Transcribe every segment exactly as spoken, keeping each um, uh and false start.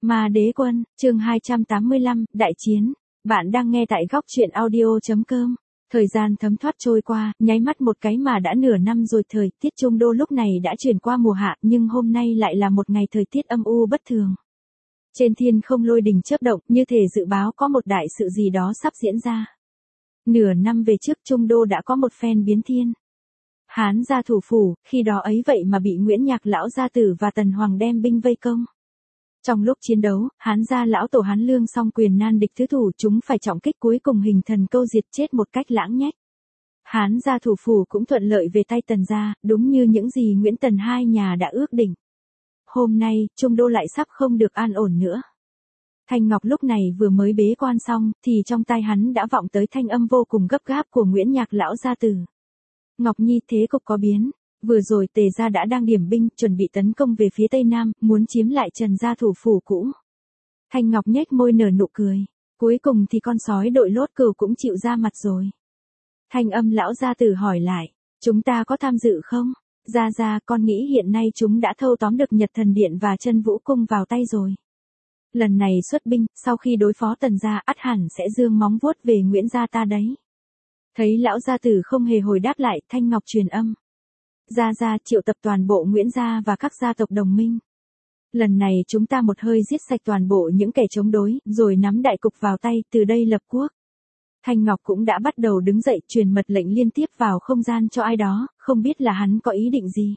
Ma Đế Quân, chương hai trăm tám mươi lăm, Đại Chiến. Bạn đang nghe tại góc truyện audio.com. Thời gian thấm thoát trôi qua, nháy mắt một cái mà đã nửa năm rồi. Thời tiết Trung Đô lúc này đã chuyển qua mùa hạ, nhưng hôm nay lại là một ngày thời tiết âm u bất thường. Trên thiên không lôi đình chớp động, như thể dự báo có một đại sự gì đó sắp diễn ra. Nửa năm về trước Trung Đô đã có một phen biến thiên. Hán gia thủ phủ, khi đó ấy vậy mà bị Nguyễn Nhạc lão gia tử và Tần Hoàng đem binh vây công. Trong lúc chiến đấu, Hán gia lão tổ Hán Lương song quyền nan địch tứ thủ, chúng phải trọng kích, cuối cùng hình thần câu diệt chết một cách lãng nhách. Hán gia thủ phủ cũng thuận lợi về tay Tần gia, đúng như những gì Nguyễn Tần hai nhà đã ước định. Hôm nay, Trung Đô lại sắp không được an ổn nữa. Thanh Ngọc lúc này vừa mới bế quan xong, thì trong tai hắn đã vọng tới thanh âm vô cùng gấp gáp của Nguyễn Nhạc lão gia tử. Ngọc Nhi, thế cục có biến. Vừa rồi Tề gia đã đang điểm binh, chuẩn bị tấn công về phía Tây Nam, muốn chiếm lại Trần gia thủ phủ cũ. Thanh Ngọc nhếch môi nở nụ cười. Cuối cùng thì con sói đội lốt cừu cũng chịu ra mặt rồi. Thanh âm lão gia tử hỏi lại, chúng ta có tham dự không? Gia gia, con nghĩ hiện nay chúng đã thâu tóm được Nhật Thần Điện và Chân Vũ Cung vào tay rồi. Lần này xuất binh, sau khi đối phó Tần gia, ắt hẳn sẽ giương móng vuốt về Nguyễn gia ta đấy. Thấy lão gia tử không hề hồi đáp lại, Thanh Ngọc truyền âm. Gia gia, triệu tập toàn bộ Nguyễn gia và các gia tộc đồng minh. Lần này chúng ta một hơi giết sạch toàn bộ những kẻ chống đối, rồi nắm đại cục vào tay, từ đây lập quốc. Thanh Ngọc cũng đã bắt đầu đứng dậy, truyền mật lệnh liên tiếp vào không gian cho ai đó, không biết là hắn có ý định gì.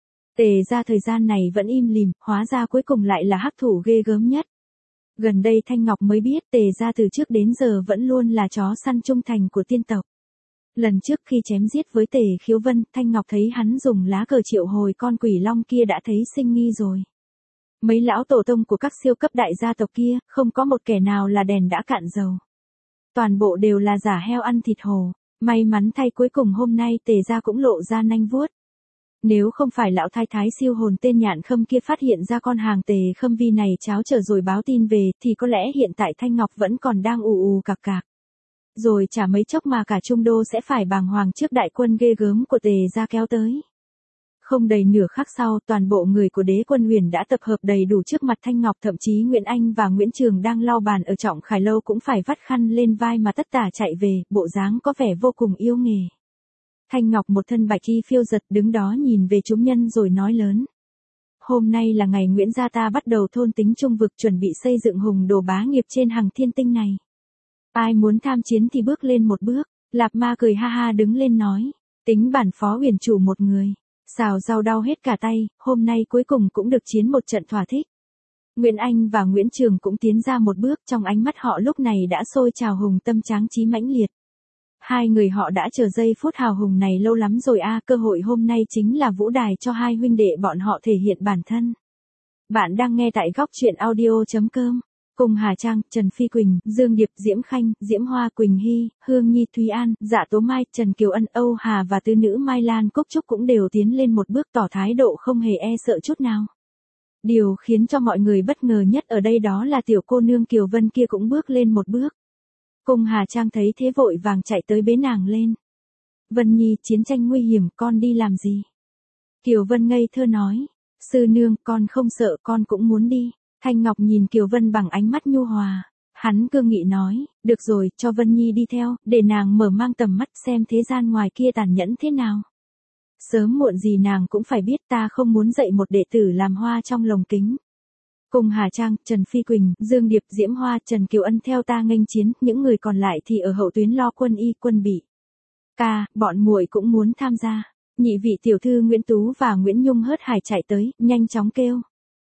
Tề gia thời gian này vẫn im lìm, hóa ra cuối cùng lại là hắc thủ ghê gớm nhất. Gần đây Thanh Ngọc mới biết Tề gia từ trước đến giờ vẫn luôn là chó săn trung thành của tiên tộc. Lần trước khi chém giết với Tề Khiếu Vân, Thanh Ngọc thấy hắn dùng lá cờ triệu hồi con quỷ long kia đã thấy sinh nghi rồi. Mấy lão tổ tông của các siêu cấp đại gia tộc kia, không có một kẻ nào là đèn đã cạn dầu. Toàn bộ đều là giả heo ăn thịt hổ. May mắn thay cuối cùng hôm nay Tề gia cũng lộ ra nanh vuốt. Nếu không phải lão thái thái siêu hồn tên Nhạn Khâm kia phát hiện ra con hàng Tề Khâm Vi này cháo trở rồi báo tin về, thì có lẽ hiện tại Thanh Ngọc vẫn còn đang ù ù cạc cạc. Rồi chả mấy chốc mà cả Trung Đô sẽ phải bàng hoàng trước đại quân ghê gớm của Tề gia kéo tới. Không đầy nửa khắc sau, toàn bộ người của Đế Quân Huyền đã tập hợp đầy đủ trước mặt Thanh Ngọc, thậm chí Nguyễn Anh và Nguyễn Trường đang lau bàn ở Trọng Khải Lâu cũng phải vắt khăn lên vai mà tất tả chạy về, bộ dáng có vẻ vô cùng yêu nghề. Thanh Ngọc một thân bạch y phiêu giật đứng đó nhìn về chúng nhân rồi nói lớn. Hôm nay là ngày Nguyễn gia ta bắt đầu thôn tính trung vực, chuẩn bị xây dựng hùng đồ bá nghiệp trên hằng thiên tinh này. Ai muốn tham chiến thì bước lên một bước. Lạp Ma cười ha ha đứng lên nói. Tính bản Phó Huyền chủ một người. Xào rau đau hết cả tay, hôm nay cuối cùng cũng được chiến một trận thỏa thích. Nguyễn Anh và Nguyễn Trường cũng tiến ra một bước, trong ánh mắt họ lúc này đã sôi trào hùng tâm tráng trí mãnh liệt. Hai người họ đã chờ giây phút hào hùng này lâu lắm rồi a, à, cơ hội hôm nay chính là vũ đài cho hai huynh đệ bọn họ thể hiện bản thân. Bạn đang nghe tại góc truyện audio.com. Cùng Hà Trang, Trần Phi Quỳnh, Dương Điệp, Diễm Khanh, Diễm Hoa, Quỳnh Hy, Hương Nhi, Thúy An, Dạ Tố Mai, Trần Kiều Ân, Âu Hà và tứ nữ Mai Lan Cúc Trúc cũng đều tiến lên một bước, tỏ thái độ không hề e sợ chút nào. Điều khiến cho mọi người bất ngờ nhất ở đây đó là tiểu cô nương Kiều Vân kia cũng bước lên một bước. Cùng Hà Trang thấy thế vội vàng chạy tới bế nàng lên. Vân Nhi, chiến tranh nguy hiểm, con đi làm gì? Kiều Vân ngây thơ nói. Sư nương, con không sợ, con cũng muốn đi. Thanh Ngọc nhìn Kiều Vân bằng ánh mắt nhu hòa. Hắn cương nghị nói, được rồi, cho Vân Nhi đi theo, để nàng mở mang tầm mắt xem thế gian ngoài kia tàn nhẫn thế nào. Sớm muộn gì nàng cũng phải biết ta không muốn dạy một đệ tử làm hoa trong lồng kính. Cùng Hà Trang, Trần Phi Quỳnh, Dương Điệp, Diễm Hoa, Trần Kiều Ân theo ta nghênh chiến, những người còn lại thì ở hậu tuyến lo quân y, quân bị. Ca, bọn muội cũng muốn tham gia. Nhị vị tiểu thư Nguyễn Tú và Nguyễn Nhung hớt hải chạy tới, nhanh chóng kêu.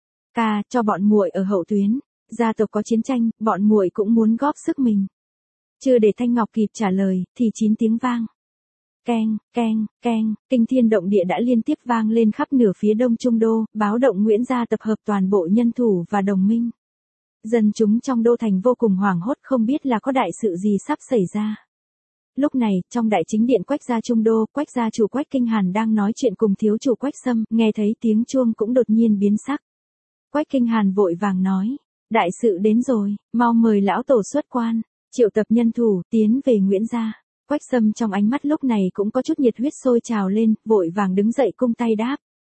Ca, cho bọn muội ở hậu tuyến, gia tộc có chiến tranh, bọn muội cũng muốn góp sức mình. Chưa để Thanh Ngọc kịp trả lời, thì chín tiếng vang. Keng, keng, keng, kinh thiên động địa đã liên tiếp vang lên khắp nửa phía đông Trung Đô, báo động Nguyễn gia tập hợp toàn bộ nhân thủ và đồng minh. Dân chúng trong đô thành vô cùng hoảng hốt, không biết là có đại sự gì sắp xảy ra. Lúc này, trong đại chính điện Quách gia Trung Đô, Quách gia chủ Quách Kinh Hàn đang nói chuyện cùng thiếu chủ Quách Sâm, nghe thấy tiếng chuông cũng đột nhiên biến sắc. Quách Kinh Hàn vội vàng nói, đại sự đến rồi, mau mời lão tổ xuất quan, triệu tập nhân thủ, tiến về Nguyễn gia. Quách Sâm trong ánh mắt lúc này cũng có chút nhiệt huyết sôi trào lên, vội vàng đứng dậy cung tay đáp.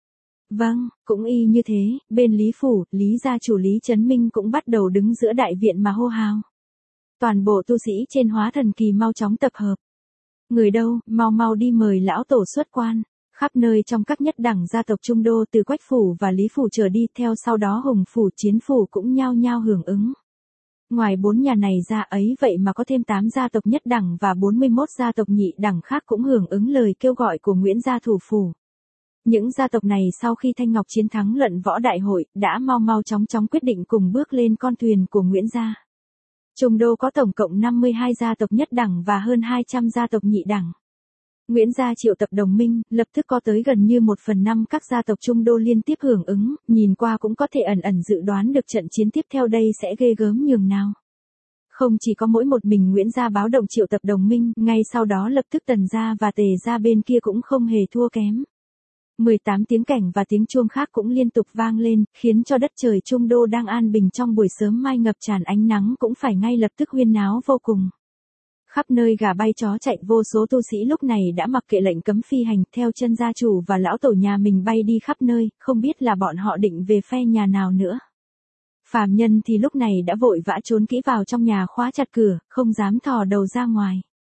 Vâng, cũng y như thế, bên Lý Phủ, Lý gia chủ Lý Chấn Minh cũng bắt đầu đứng giữa đại viện mà hô hào. Toàn bộ tu sĩ trên Hóa Thần Kỳ mau chóng tập hợp. Người đâu, mau mau đi mời lão tổ xuất quan. Khắp nơi trong các nhất đẳng gia tộc Trung Đô từ Quách Phủ và Lý Phủ trở đi theo sau đó Hùng Phủ Chiến Phủ cũng nhao nhao hưởng ứng. Ngoài bốn nhà này ra ấy vậy mà có thêm tám gia tộc nhất đẳng và bốn mươi mốt gia tộc nhị đẳng khác cũng hưởng ứng lời kêu gọi của Nguyễn gia thủ phủ. Những gia tộc này sau khi Thanh Ngọc chiến thắng luận võ đại hội đã mau mau chóng chóng quyết định cùng bước lên con thuyền của Nguyễn gia. Trung Đô có tổng cộng năm mươi hai gia tộc nhất đẳng và hơn hai trăm gia tộc nhị đẳng. Nguyễn gia triệu tập đồng minh, lập tức có tới gần như một phần năm các gia tộc Trung Đô liên tiếp hưởng ứng, nhìn qua cũng có thể ẩn ẩn dự đoán được trận chiến tiếp theo đây sẽ ghê gớm nhường nào. Không chỉ có mỗi một mình Nguyễn gia báo động triệu tập đồng minh, ngay sau đó lập tức Tần gia và Tề gia bên kia cũng không hề thua kém. mười tám tiếng cảnh và tiếng chuông khác cũng liên tục vang lên, khiến cho đất trời Trung Đô đang an bình trong buổi sớm mai ngập tràn ánh nắng cũng phải ngay lập tức huyên náo vô cùng. Khắp nơi gà bay chó chạy, vô số tu sĩ lúc này đã mặc kệ lệnh cấm phi hành, theo chân gia chủ và lão tổ nhà mình bay đi khắp nơi, không biết là bọn họ định về phe nhà nào nữa. Phàm nhân thì lúc này đã vội vã trốn kỹ vào trong nhà khóa chặt cửa, không dám thò đầu ra ngoài.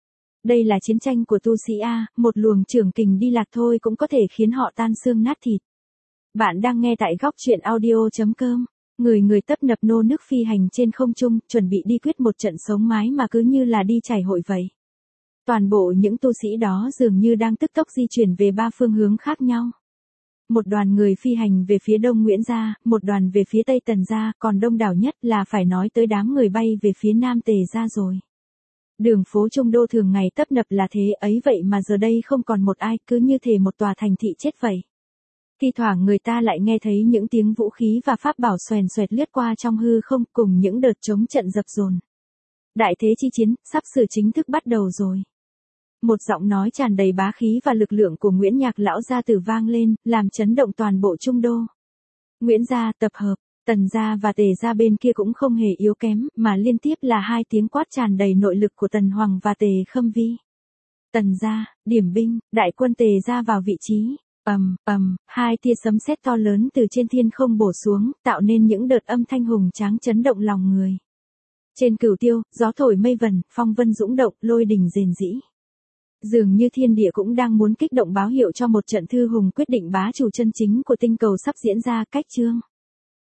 Đây là chiến tranh của tu sĩ A, một luồng trưởng kình đi lạc thôi cũng có thể khiến họ tan xương nát thịt. Bạn đang nghe tại góc truyện audio chấm com. Người người tấp nập nô nước phi hành trên không trung, chuẩn bị đi quyết một trận sống mái mà cứ như là đi chảy hội vậy. Toàn bộ những tu sĩ đó dường như đang tức tốc di chuyển về ba phương hướng khác nhau. Một đoàn người phi hành về phía đông Nguyễn gia, một đoàn về phía tây Tần gia, còn đông đảo nhất là phải nói tới đám người bay về phía nam Tề gia rồi. Đường phố Trung Đô thường ngày tấp nập là thế ấy vậy mà giờ đây không còn một ai, cứ như thể một tòa thành thị chết vậy. Thi thoảng người ta lại nghe thấy những tiếng vũ khí và pháp bảo xoèn xoẹt lướt qua trong hư không cùng những đợt chống trận dập dồn. Đại thế chi chiến, sắp sửa chính thức bắt đầu rồi. Một giọng nói tràn đầy bá khí và lực lượng của Nguyễn Nhạc lão gia tử vang lên, làm chấn động toàn bộ Trung Đô. Nguyễn gia tập hợp, Tần gia và Tề gia bên kia cũng không hề yếu kém, mà liên tiếp là hai tiếng quát tràn đầy nội lực của Tần Hoàng và Tề Khâm Vi. Tần gia, điểm binh, đại quân Tề gia vào vị trí. Ầm, ầm, hai tia sấm sét to lớn từ trên thiên không bổ xuống, tạo nên những đợt âm thanh hùng tráng chấn động lòng người. Trên Cửu Tiêu, gió thổi mây vần, phong vân dũng động, lôi đình rền rĩ. Dường như thiên địa cũng đang muốn kích động báo hiệu cho một trận thư hùng quyết định bá chủ chân chính của tinh cầu sắp diễn ra. Cách chương